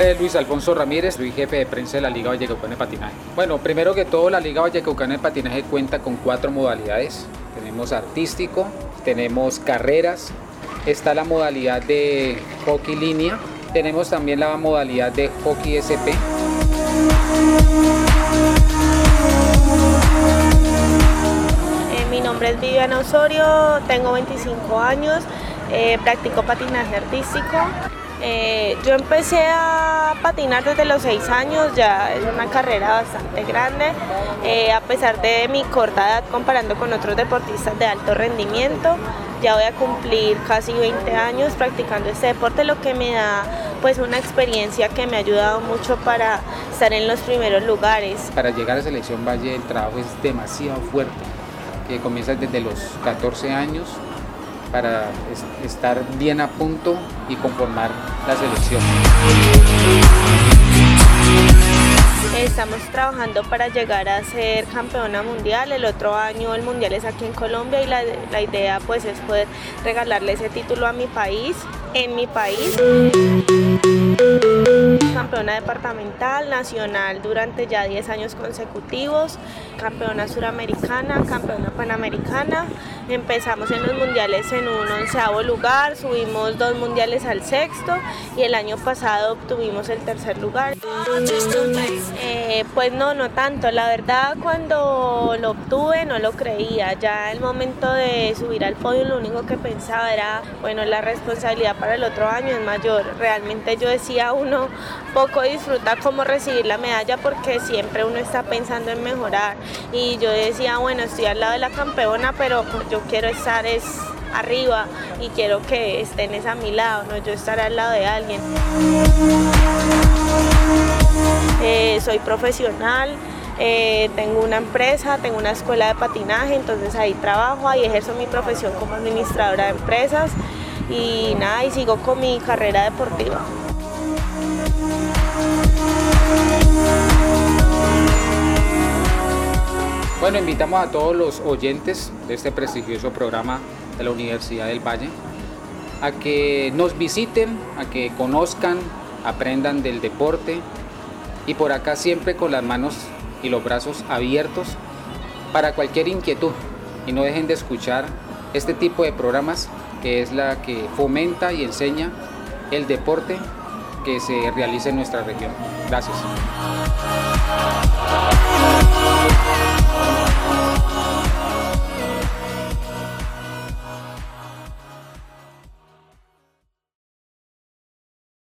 nombre es Luis Alfonso Ramírez, soy jefe de prensa de la Liga Vallecaucana de Patinaje. Bueno, primero que todo, la Liga Vallecaucana de Patinaje cuenta con 4 modalidades. Tenemos artístico, tenemos carreras, está la modalidad de hockey línea, tenemos también la modalidad de hockey SP. Mi nombre es Viviana Osorio, tengo 25 años, practico patinaje artístico. Yo empecé a patinar desde los 6 años, ya es una carrera bastante grande, a pesar de mi corta edad comparando con otros deportistas de alto rendimiento. Ya voy a cumplir casi 20 años practicando este deporte, lo que me da pues una experiencia que me ha ayudado mucho para estar en los primeros lugares. Para llegar a Selección Valle el trabajo es demasiado fuerte, que comienza desde los 14 años para estar bien a punto y conformar la selección. Estamos trabajando para llegar a ser campeona mundial. El otro año el mundial es aquí en Colombia y la idea pues es poder regalarle ese título a mi país, en mi país. Campeona departamental, nacional durante ya 10 años consecutivos, campeona suramericana, campeona panamericana. Empezamos en los mundiales en un 11º lugar, subimos 2 mundiales al 6º y el año pasado obtuvimos el 3er lugar. Pues no tanto, la verdad cuando lo obtuve no lo creía, ya el momento de subir al podio lo único que pensaba era, bueno, la responsabilidad para el otro año es mayor. Realmente yo decía, uno poco disfruta cómo recibir la medalla porque siempre uno está pensando en mejorar y yo decía, bueno, estoy al lado de la campeona, pero yo quiero estar arriba y quiero que estén a mi lado, no yo estar al lado de alguien. Soy profesional, tengo una empresa, tengo una escuela de patinaje, entonces ahí trabajo, ahí ejerzo mi profesión como administradora de empresas y nada, y sigo con mi carrera deportiva. Bueno, invitamos a todos los oyentes de este prestigioso programa de la Universidad del Valle a que nos visiten, a que conozcan, aprendan del deporte y por acá siempre con las manos y los brazos abiertos para cualquier inquietud y no dejen de escuchar este tipo de programas que es la que fomenta y enseña el deporte que se realiza en nuestra región. Gracias.